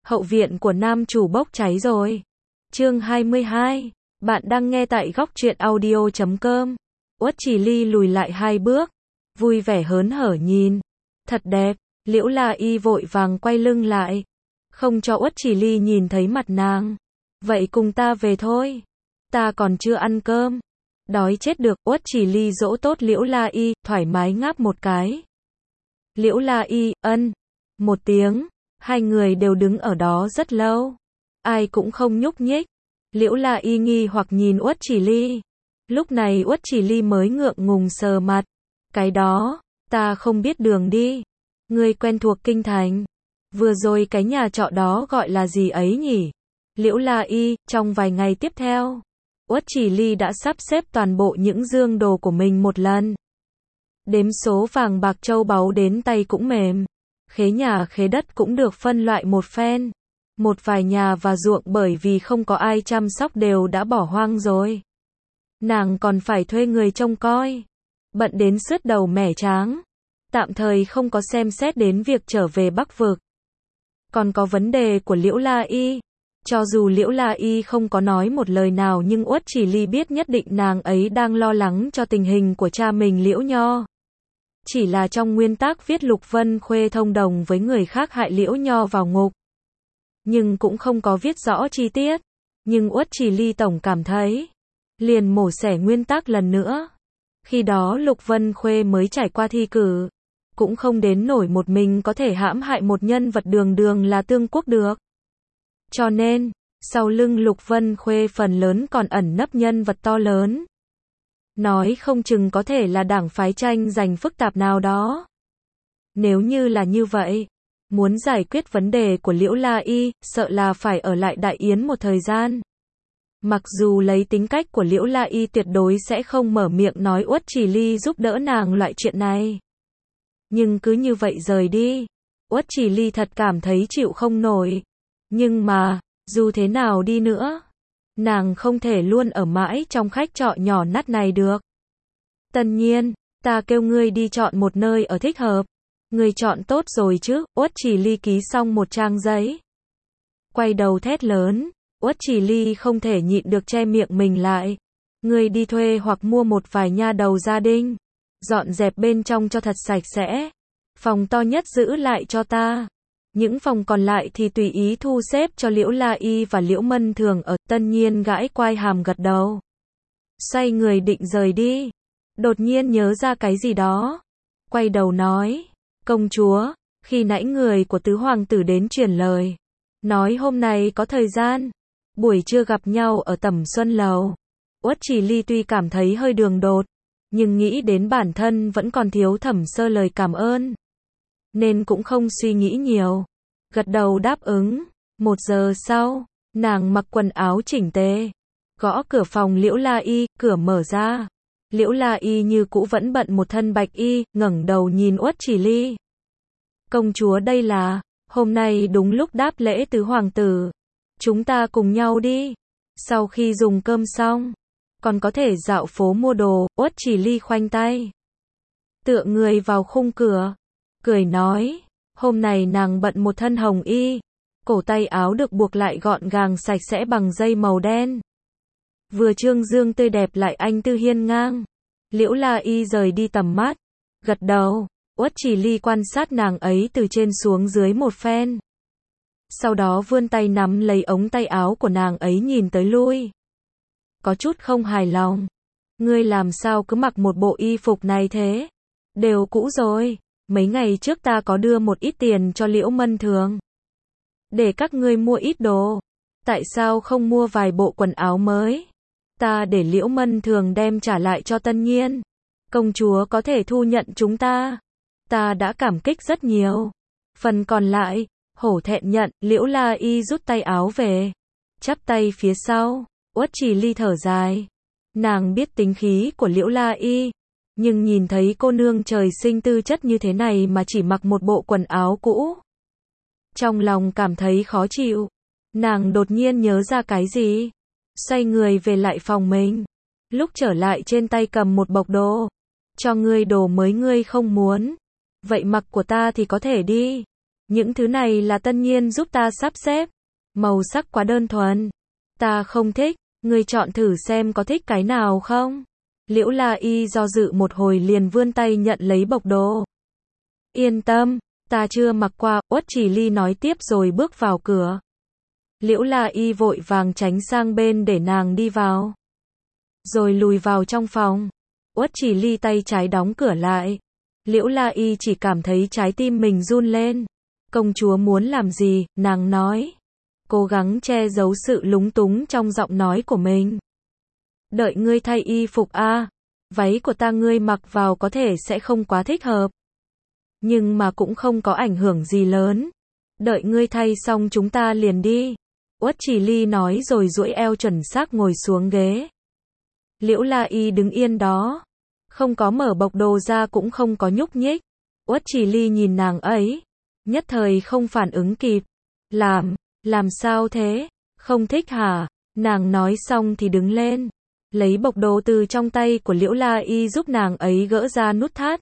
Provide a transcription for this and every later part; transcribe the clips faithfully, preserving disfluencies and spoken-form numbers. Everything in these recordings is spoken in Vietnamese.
Hậu viện của nam chủ bốc cháy rồi. Chương hai mươi hai. Bạn đang nghe tại góc truyện audio chấm com. Uất Chỉ Ly lùi lại hai bước, vui vẻ hớn hở nhìn. Thật đẹp. Liễu La Y vội vàng quay lưng lại, không cho Uất Chỉ Ly nhìn thấy mặt nàng. Vậy cùng ta về thôi. Ta còn chưa ăn cơm. Đói chết được. Uất Chỉ Ly dỗ tốt Liễu La Y, thoải mái ngáp một cái. Liễu La Y, ân. Một tiếng. Hai người đều đứng ở đó rất lâu. Ai cũng không nhúc nhích. Liễu La Y nghi hoặc nhìn Uất Chỉ Ly. Lúc này Uất Chỉ Ly mới ngượng ngùng sờ mặt. Cái đó, ta không biết đường đi. Ngươi quen thuộc kinh thành. Vừa rồi cái nhà trọ đó gọi là gì ấy nhỉ? Liễu La Y, trong vài ngày tiếp theo, Uất Chỉ Ly đã sắp xếp toàn bộ những dương đồ của mình một lần. Đếm số vàng bạc châu báu đến tay cũng mềm. Khế nhà khế đất cũng được phân loại một phen. Một vài nhà và ruộng bởi vì không có ai chăm sóc đều đã bỏ hoang rồi. Nàng còn phải thuê người trông coi. Bận đến sứt đầu mẻ tráng. Tạm thời không có xem xét đến việc trở về Bắc Vực. Còn có vấn đề của Liễu La Y. Cho dù Liễu La Y không có nói một lời nào nhưng Uất Chỉ Ly biết nhất định nàng ấy đang lo lắng cho tình hình của cha mình Liễu Nho. Chỉ là trong nguyên tắc viết Lục Vân Khuê thông đồng với người khác hại Liễu Nho vào ngục. Nhưng cũng không có viết rõ chi tiết. Nhưng Uất Chỉ Ly tổng cảm thấy. Liền mổ xẻ nguyên tắc lần nữa. Khi đó Lục Vân Khuê mới trải qua thi cử. Cũng không đến nổi một mình có thể hãm hại một nhân vật đường đường là Tương Quốc được. Cho nên, sau lưng Lục Vân Khuê phần lớn còn ẩn nấp nhân vật to lớn. Nói không chừng có thể là đảng phái tranh giành phức tạp nào đó. Nếu như là như vậy, muốn giải quyết vấn đề của Liễu La Y, sợ là phải ở lại Đại Yến một thời gian. Mặc dù lấy tính cách của Liễu La Y tuyệt đối sẽ không mở miệng nói Uất Chỉ Ly giúp đỡ nàng loại chuyện này. Nhưng cứ như vậy rời đi, Uất Chỉ Ly thật cảm thấy chịu không nổi. Nhưng mà, dù thế nào đi nữa, nàng không thể luôn ở mãi trong khách trọ nhỏ nát này được. Tất nhiên, ta kêu ngươi đi chọn một nơi ở thích hợp. Ngươi chọn tốt rồi chứ? Uất Chỉ Ly ký xong một trang giấy. Quay đầu thét lớn, Uất Chỉ Ly không thể nhịn được che miệng mình lại. Ngươi đi thuê hoặc mua một vài nha đầu gia đình. Dọn dẹp bên trong cho thật sạch sẽ. Phòng to nhất giữ lại cho ta. Những phòng còn lại thì tùy ý thu xếp cho Liễu La Y và Liễu Mân Thường ở. Tân Nhiên gãi quai hàm gật đầu. Xoay người định rời đi. Đột nhiên nhớ ra cái gì đó. Quay đầu nói. Công chúa, khi nãy người của tứ hoàng tử đến truyền lời. Nói hôm nay có thời gian. Buổi trưa gặp nhau ở Tẩm Xuân Lầu. Uất Chỉ Ly tuy cảm thấy hơi đường đột. Nhưng nghĩ đến bản thân vẫn còn thiếu Thẩm Sơ lời cảm ơn. Nên cũng không suy nghĩ nhiều. Gật đầu đáp ứng. Một giờ sau, nàng mặc quần áo chỉnh tề. Gõ cửa phòng Liễu La Y, cửa mở ra. Liễu La Y như cũ vẫn bận một thân bạch y, ngẩng đầu nhìn Uất Chỉ Ly. Công chúa đây là, hôm nay đúng lúc đáp lễ tứ hoàng tử. Chúng ta cùng nhau đi. Sau khi dùng cơm xong, còn có thể dạo phố mua đồ. Uất Chỉ Ly khoanh tay, tựa người vào khung cửa, cười nói, hôm nay nàng bận một thân hồng y, cổ tay áo được buộc lại gọn gàng sạch sẽ bằng dây màu đen. Vừa trương dương tươi đẹp lại anh tư hiên ngang. Liễu La Y rời đi tầm mắt, gật đầu. Uất Chỉ Ly quan sát nàng ấy từ trên xuống dưới một phen. Sau đó vươn tay nắm lấy ống tay áo của nàng ấy nhìn tới lui. Có chút không hài lòng. Ngươi làm sao cứ mặc một bộ y phục này thế? Đều cũ rồi. Mấy ngày trước ta có đưa một ít tiền cho Liễu Mân Thường. Để các ngươi mua ít đồ. Tại sao không mua vài bộ quần áo mới? Ta để Liễu Mân Thường đem trả lại cho Tân Nhiên. Công chúa có thể thu nhận chúng ta. Ta đã cảm kích rất nhiều. Phần còn lại, hổ thẹn nhận. Liễu La Y rút tay áo về. Chắp tay phía sau. Uất Chỉ Ly thở dài. Nàng biết tính khí của Liễu La Y. Nhưng nhìn thấy cô nương trời sinh tư chất như thế này mà chỉ mặc một bộ quần áo cũ. Trong lòng cảm thấy khó chịu. Nàng đột nhiên nhớ ra cái gì. Xoay người về lại phòng mình. Lúc trở lại trên tay cầm một bọc đồ. Cho ngươi đồ mới ngươi không muốn. Vậy mặc của ta thì có thể đi. Những thứ này là Tân Nhiên giúp ta sắp xếp. Màu sắc quá đơn thuần. Ta không thích, ngươi chọn thử xem có thích cái nào không? Liễu La Y do dự một hồi liền vươn tay nhận lấy bộc đồ. Yên tâm, ta chưa mặc qua, Uất Chỉ Ly nói tiếp rồi bước vào cửa. Liễu La Y vội vàng tránh sang bên để nàng đi vào. Rồi lùi vào trong phòng. Uất Chỉ Ly tay trái đóng cửa lại. Liễu La Y chỉ cảm thấy trái tim mình run lên. Công chúa muốn làm gì, nàng nói. Cố gắng che giấu sự lúng túng trong giọng nói của mình. Đợi ngươi thay y phục a, à, váy của ta ngươi mặc vào có thể sẽ không quá thích hợp. Nhưng mà cũng không có ảnh hưởng gì lớn. Đợi ngươi thay xong chúng ta liền đi. Uất Chỉ Ly nói rồi duỗi eo chuẩn xác ngồi xuống ghế. Liễu La Y đứng yên đó. Không có mở bộc đồ ra cũng không có nhúc nhích. Uất Chỉ Ly nhìn nàng ấy. Nhất thời không phản ứng kịp. Làm, làm sao thế? Không thích hả? Nàng nói xong thì đứng lên. Lấy bộc đồ từ trong tay của Liễu La Y giúp nàng ấy gỡ ra nút thắt.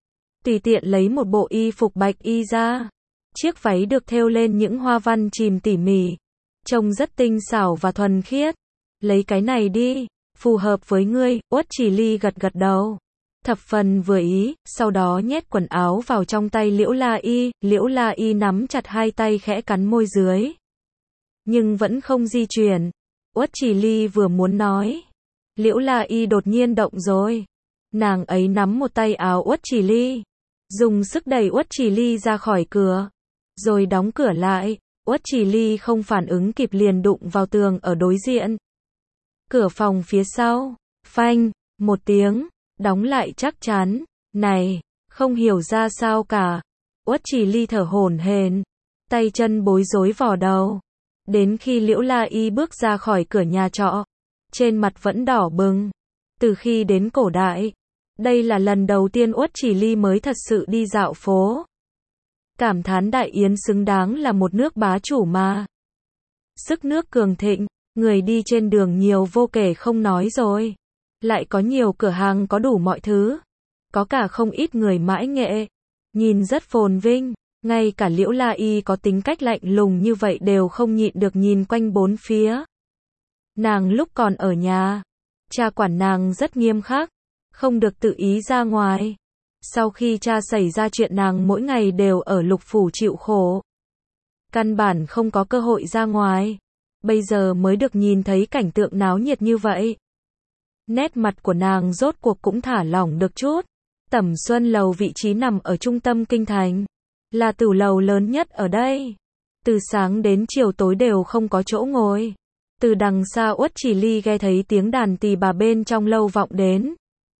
Tùy tiện lấy một bộ y phục bạch y ra. Chiếc váy được thêu lên những hoa văn chìm tỉ mỉ. Trông rất tinh xảo và thuần khiết. Lấy cái này đi, phù hợp với ngươi. Uất Chỉ Ly gật gật đầu. Thập phần vừa ý, sau đó nhét quần áo vào trong tay Liễu La Y. Liễu La Y nắm chặt hai tay khẽ cắn môi dưới. Nhưng vẫn không di chuyển. Uất Chỉ Ly vừa muốn nói. Liễu La Y đột nhiên động rồi. Nàng ấy nắm một tay áo Uất Chỉ Ly. Dùng sức đẩy Uất Chỉ Ly ra khỏi cửa. Rồi đóng cửa lại. Uất Chỉ Ly không phản ứng kịp liền đụng vào tường ở đối diện. Cửa phòng phía sau. Phanh, một tiếng. Đóng lại chắc chắn. Này, không hiểu ra sao cả. Uất Chỉ Ly thở hổn hển. Tay chân bối rối vò đầu. Đến khi Liễu La Y bước ra khỏi cửa nhà trọ. Trên mặt vẫn đỏ bừng. Từ khi đến cổ đại. Đây là lần đầu tiên Uất Chỉ Ly mới thật sự đi dạo phố. Cảm thán Đại Yến xứng đáng là một nước bá chủ mà. Sức nước cường thịnh, người đi trên đường nhiều vô kể không nói rồi. Lại có nhiều cửa hàng có đủ mọi thứ. Có cả không ít người mãi nghệ. Nhìn rất phồn vinh. Ngay cả Liễu La Y có tính cách lạnh lùng như vậy đều không nhịn được nhìn quanh bốn phía. Nàng lúc còn ở nhà, cha quản nàng rất nghiêm khắc. Không được tự ý ra ngoài. Sau khi cha xảy ra chuyện nàng mỗi ngày đều ở lục phủ chịu khổ. Căn bản không có cơ hội ra ngoài. Bây giờ mới được nhìn thấy cảnh tượng náo nhiệt như vậy. Nét mặt của nàng rốt cuộc cũng thả lỏng được chút. Tẩm Xuân Lầu vị trí nằm ở trung tâm kinh thành. Là tử lầu lớn nhất ở đây. Từ sáng đến chiều tối đều không có chỗ ngồi. Từ đằng xa Uất Chỉ Ly nghe thấy tiếng đàn tỳ bà bên trong lâu vọng đến.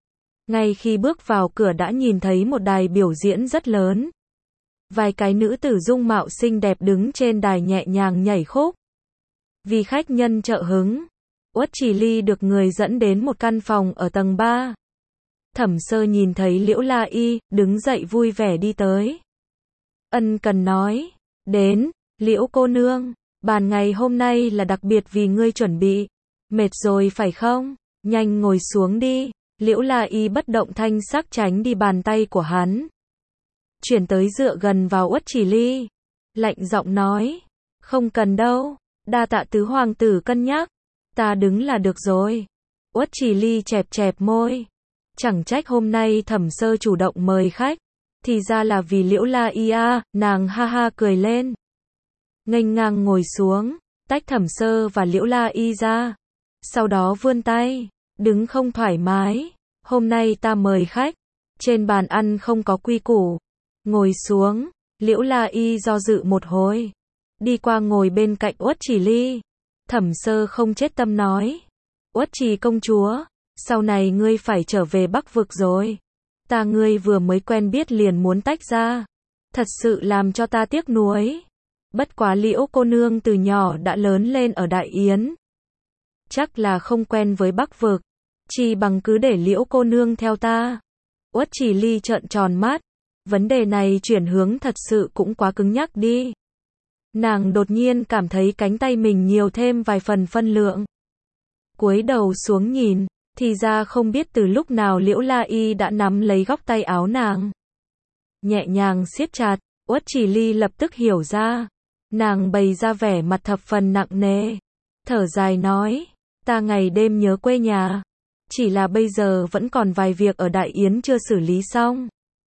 Ngay khi bước vào cửa đã nhìn thấy một đài biểu diễn rất lớn. Vài cái nữ tử dung mạo xinh đẹp đứng trên đài nhẹ nhàng nhảy khúc. Vì khách nhân trợ hứng, Uất Chỉ Ly được người dẫn đến một căn phòng ở tầng ba. Thẩm Sơ nhìn thấy Liễu La Y, đứng dậy vui vẻ đi tới. Ân cần nói, đến, Liễu cô nương, bàn ngày hôm nay là đặc biệt vì ngươi chuẩn bị. Mệt rồi phải không? Nhanh ngồi xuống đi. Liễu La Y bất động thanh sắc tránh đi bàn tay của hắn. Chuyển tới dựa gần vào Uất Chỉ Ly. Lạnh giọng nói, không cần đâu, đa tạ tứ hoàng tử cân nhắc. Ta đứng là được rồi. Uất Chỉ Ly chẹp chẹp môi. Chẳng trách hôm nay Thẩm Sơ chủ động mời khách. Thì ra là vì Liễu La Y a, nàng ha ha cười lên. Nghênh ngang ngồi xuống, tách Thẩm Sơ và Liễu La Y ra. Sau đó vươn tay, đứng không thoải mái. Hôm nay ta mời khách. Trên bàn ăn không có quy củ. Ngồi xuống, Liễu La Y do dự một hồi. Đi qua ngồi bên cạnh Uất Chỉ Ly. Thẩm Sơ không chết tâm nói. Uất Chỉ công chúa, sau này ngươi phải trở về Bắc vực rồi. Ta ngươi vừa mới quen biết liền muốn tách ra. Thật sự làm cho ta tiếc nuối. Bất quá Liễu cô nương từ nhỏ đã lớn lên ở Đại Yến. Chắc là không quen với Bắc vực. Chỉ bằng cứ để Liễu cô nương theo ta. Uất Chỉ Ly trợn tròn mắt. Vấn đề này chuyển hướng thật sự cũng quá cứng nhắc đi. Nàng đột nhiên cảm thấy cánh tay mình nhiều thêm vài phần phân lượng. Cúi đầu xuống nhìn, thì ra không biết từ lúc nào Liễu La Y đã nắm lấy góc tay áo nàng. Nhẹ nhàng siết chặt, Uất Chỉ Ly lập tức hiểu ra. Nàng bày ra vẻ mặt thập phần nặng nề. Thở dài nói, ta ngày đêm nhớ quê nhà. Chỉ là bây giờ vẫn còn vài việc ở Đại Yến chưa xử lý xong.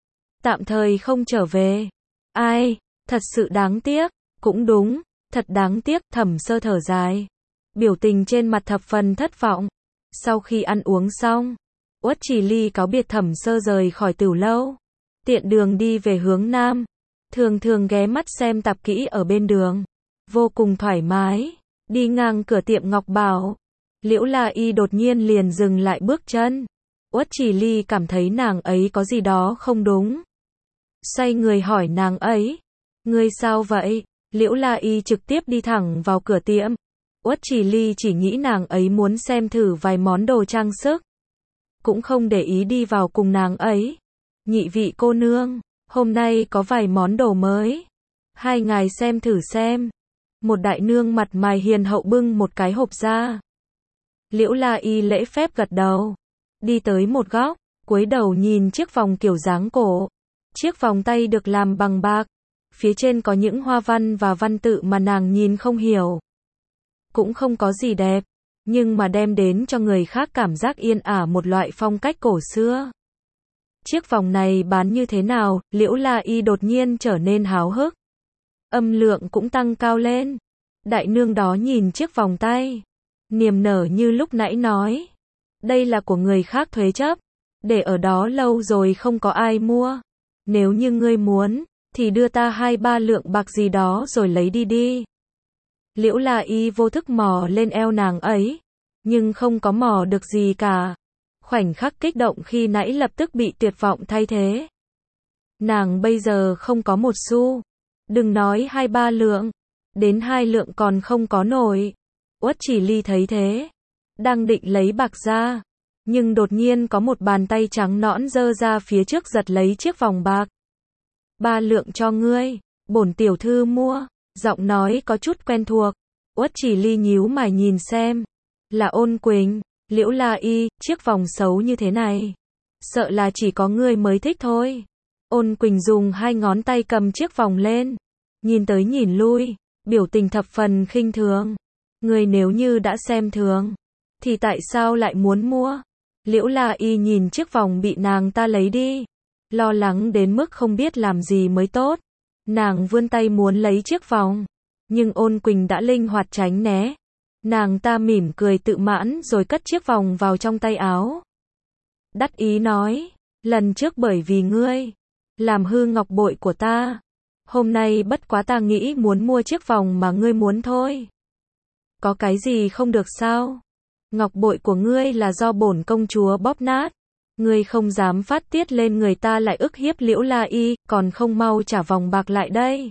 Tạm thời không trở về. Ai, thật sự đáng tiếc. Cũng đúng, thật đáng tiếc, Thẩm Sơ thở dài. Biểu tình trên mặt thập phần thất vọng. Sau khi ăn uống xong, Uất Chỉ Ly cáo biệt Thẩm Sơ rời khỏi Tửu Lâu. Tiện đường đi về hướng Nam. Thường thường ghé mắt xem tạp kỹ ở bên đường. Vô cùng thoải mái. Đi ngang cửa tiệm Ngọc Bảo. Liễu La Y đột nhiên liền dừng lại bước chân. Uất Chỉ Ly cảm thấy nàng ấy có gì đó không đúng. Xoay người hỏi nàng ấy. Ngươi sao vậy? Liễu La Y trực tiếp đi thẳng vào cửa tiệm. Uất Chỉ Ly chỉ nghĩ nàng ấy muốn xem thử vài món đồ trang sức. Cũng không để ý đi vào cùng nàng ấy. Nhị vị cô nương, hôm nay có vài món đồ mới. Hai ngài xem thử xem. Một đại nương mặt mày hiền hậu bưng một cái hộp ra. Liễu La Y lễ phép gật đầu. Đi tới một góc, cúi đầu nhìn chiếc vòng kiểu dáng cổ. Chiếc vòng tay được làm bằng bạc. Phía trên có những hoa văn và văn tự mà nàng nhìn không hiểu. Cũng không có gì đẹp, nhưng mà đem đến cho người khác cảm giác yên ả một loại phong cách cổ xưa. Chiếc vòng này bán như thế nào? Liễu La Y đột nhiên trở nên háo hức. Âm lượng cũng tăng cao lên. Đại nương đó nhìn chiếc vòng tay, niềm nở như lúc nãy nói. Đây là của người khác thuế chấp, để ở đó lâu rồi không có ai mua. Nếu như ngươi muốn, thì đưa ta hai ba lượng bạc gì đó rồi lấy đi đi. Liễu La Y vô thức mò lên eo nàng ấy, nhưng không có mò được gì cả. Khoảnh khắc kích động khi nãy lập tức bị tuyệt vọng thay thế. Nàng bây giờ không có một xu. Đừng nói hai ba lượng, đến hai lượng còn không có nổi. Uất Chỉ Ly thấy thế, đang định lấy bạc ra, nhưng đột nhiên có một bàn tay trắng nõn giơ ra phía trước giật lấy chiếc vòng bạc. Ba lượng cho ngươi, bổn tiểu thư mua. Giọng nói có chút quen thuộc. Uất Chỉ Ly nhíu mày nhìn xem. Là Ôn Quỳnh. Liễu La Y, chiếc vòng xấu như thế này, sợ là chỉ có ngươi mới thích thôi. Ôn Quỳnh dùng hai ngón tay cầm chiếc vòng lên, nhìn tới nhìn lui, biểu tình thập phần khinh thường. Ngươi nếu như đã xem thường, thì tại sao lại muốn mua? Liễu La Y nhìn chiếc vòng bị nàng ta lấy đi, lo lắng đến mức không biết làm gì mới tốt. Nàng vươn tay muốn lấy chiếc vòng, nhưng Ôn Quỳnh đã linh hoạt tránh né. Nàng ta mỉm cười tự mãn rồi cất chiếc vòng vào trong tay áo. Đắc ý nói, lần trước bởi vì ngươi làm hư ngọc bội của ta, hôm nay bất quá ta nghĩ muốn mua chiếc vòng mà ngươi muốn thôi. Có cái gì không được sao? Ngọc bội của ngươi là do bổn công chúa bóp nát. Ngươi không dám phát tiết lên người ta lại ức hiếp Liễu La Y, còn không mau trả vòng bạc lại đây.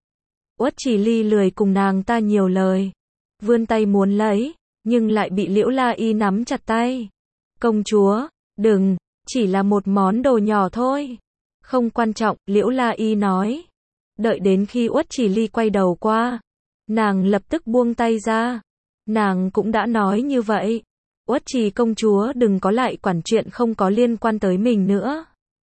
Uất Chỉ Ly lười cùng nàng ta nhiều lời, vươn tay muốn lấy, nhưng lại bị Liễu La Y nắm chặt tay. Công chúa, đừng, chỉ là một món đồ nhỏ thôi. Không quan trọng, Liễu La Y nói. Đợi đến khi Uất Chỉ Ly quay đầu qua, nàng lập tức buông tay ra. Nàng cũng đã nói như vậy. Uất Trì công chúa đừng có lại quản chuyện không có liên quan tới mình nữa.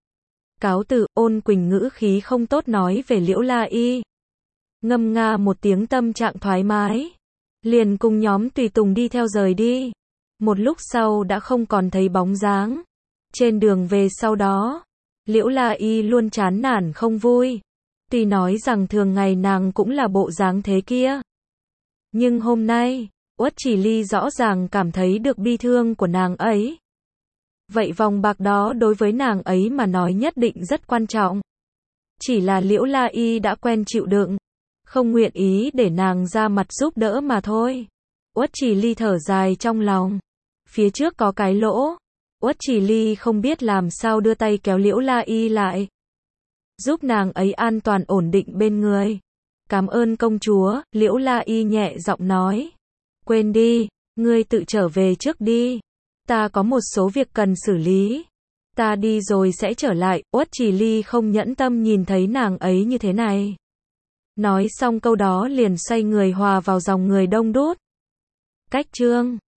Cáo từ. Ôn Quỳnh ngữ khí không tốt nói về Liễu La Y. Ngâm nga một tiếng tâm trạng thoải mái, liền cùng nhóm tùy tùng đi theo rời đi. Một lúc sau đã không còn thấy bóng dáng. Trên đường về sau đó, Liễu La Y luôn chán nản không vui. Tuy nói rằng thường ngày nàng cũng là bộ dáng thế kia, nhưng hôm nay, Uất Chỉ Ly rõ ràng cảm thấy được bi thương của nàng ấy. Vậy vòng bạc đó đối với nàng ấy mà nói nhất định rất quan trọng. Chỉ là Liễu La Y đã quen chịu đựng, không nguyện ý để nàng ra mặt giúp đỡ mà thôi. Uất Chỉ Ly thở dài trong lòng. Phía trước có cái lỗ. Uất Chỉ Ly không biết làm sao đưa tay kéo Liễu La Y lại, giúp nàng ấy an toàn ổn định bên người. Cảm ơn công chúa, Liễu La Y nhẹ giọng nói. Quên đi, ngươi tự trở về trước đi. Ta có một số việc cần xử lý. Ta đi rồi sẽ trở lại. Uất Chỉ Ly không nhẫn tâm nhìn thấy nàng ấy như thế này. Nói xong câu đó liền xoay người hòa vào dòng người đông đúc. Cách chương